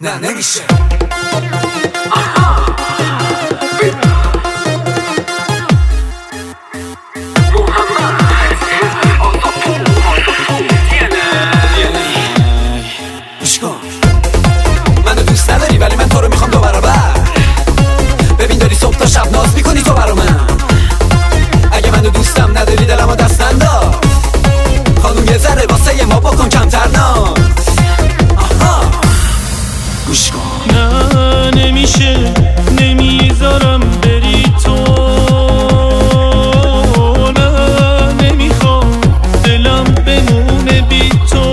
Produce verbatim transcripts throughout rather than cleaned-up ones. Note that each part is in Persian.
نه نمیشه. منو دوست نداری ولی من تو رو میخوام دو برابر. ببین داری صبح تا شب ناز میکنی تو برا من. اگه منو دوستم نداری دلمو دست انداز. خانوم یه ذره واسه ما بکن کمتر ناز. آها گوش کن. نه نمیشه نمیذارم بری تو. نه نمیخوام دلم بمونه بی تو.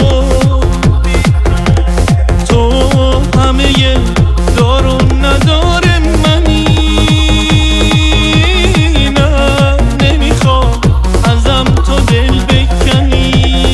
تو همه دارو نداره منی. نه نمیخوام ازم تو دل بکنی.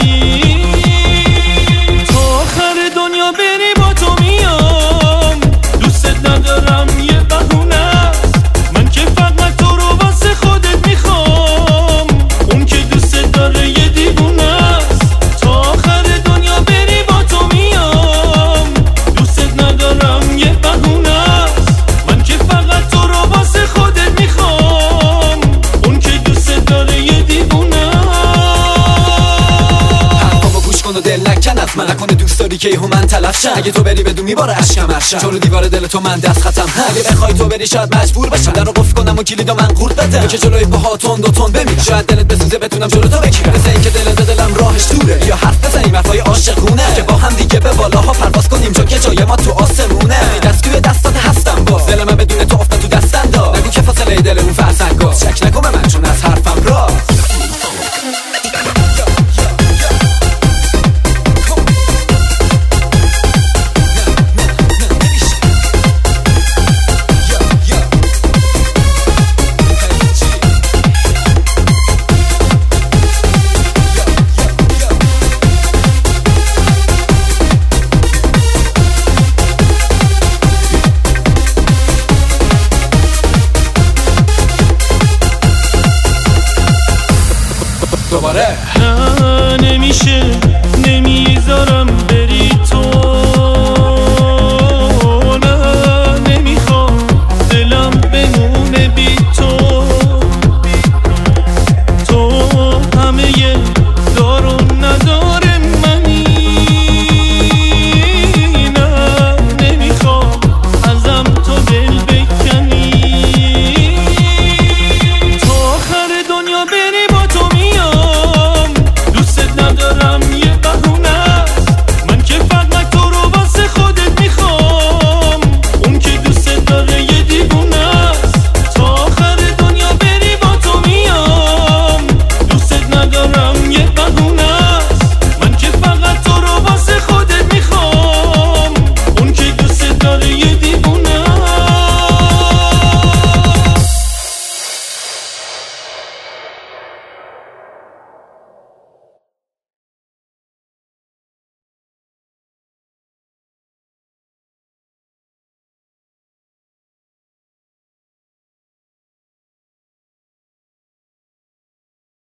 تا آخر دنیا بری با تو میام. دوست ندارم یه بهونه است. من که فقط تو رو واسه خودت میخوام. اون که دوست داره یه دیوونه است. تا آخر دنیا بری با تو میام. دوست ندارم یه بهونه است. من که فقط تو رو واسه خودت میخوام. اون که دوست داره یه دیوونه است. حرفامو گوش کن و دل نکن از من. نکنه دوست داری که ایهو من تلف شم. اگه تو بری بدون میباره اشکم ارشم. جلو دیوار دل تو من دست ختم. اگه بخوای تو بری شاید مجبور بشم. درو قفل کنم و کلیدو من قورت بدم. تو که جلوی پاها تند و تند بمیرم. شاید دلت بسوزه بتونم جلو تو بگیرم. مثل اینکه دلت به دلم راهش دوره. یا حرف بزنیم حرفای عاشقونه که با هم دیگه به بالاها پرواز کنیم چون که جای ما تو آسمونه. دست توی دستات هستم باز. دل من بدون تو افتاد تو دست انداز. نگو که فاصله دل اون فرسنگا. شک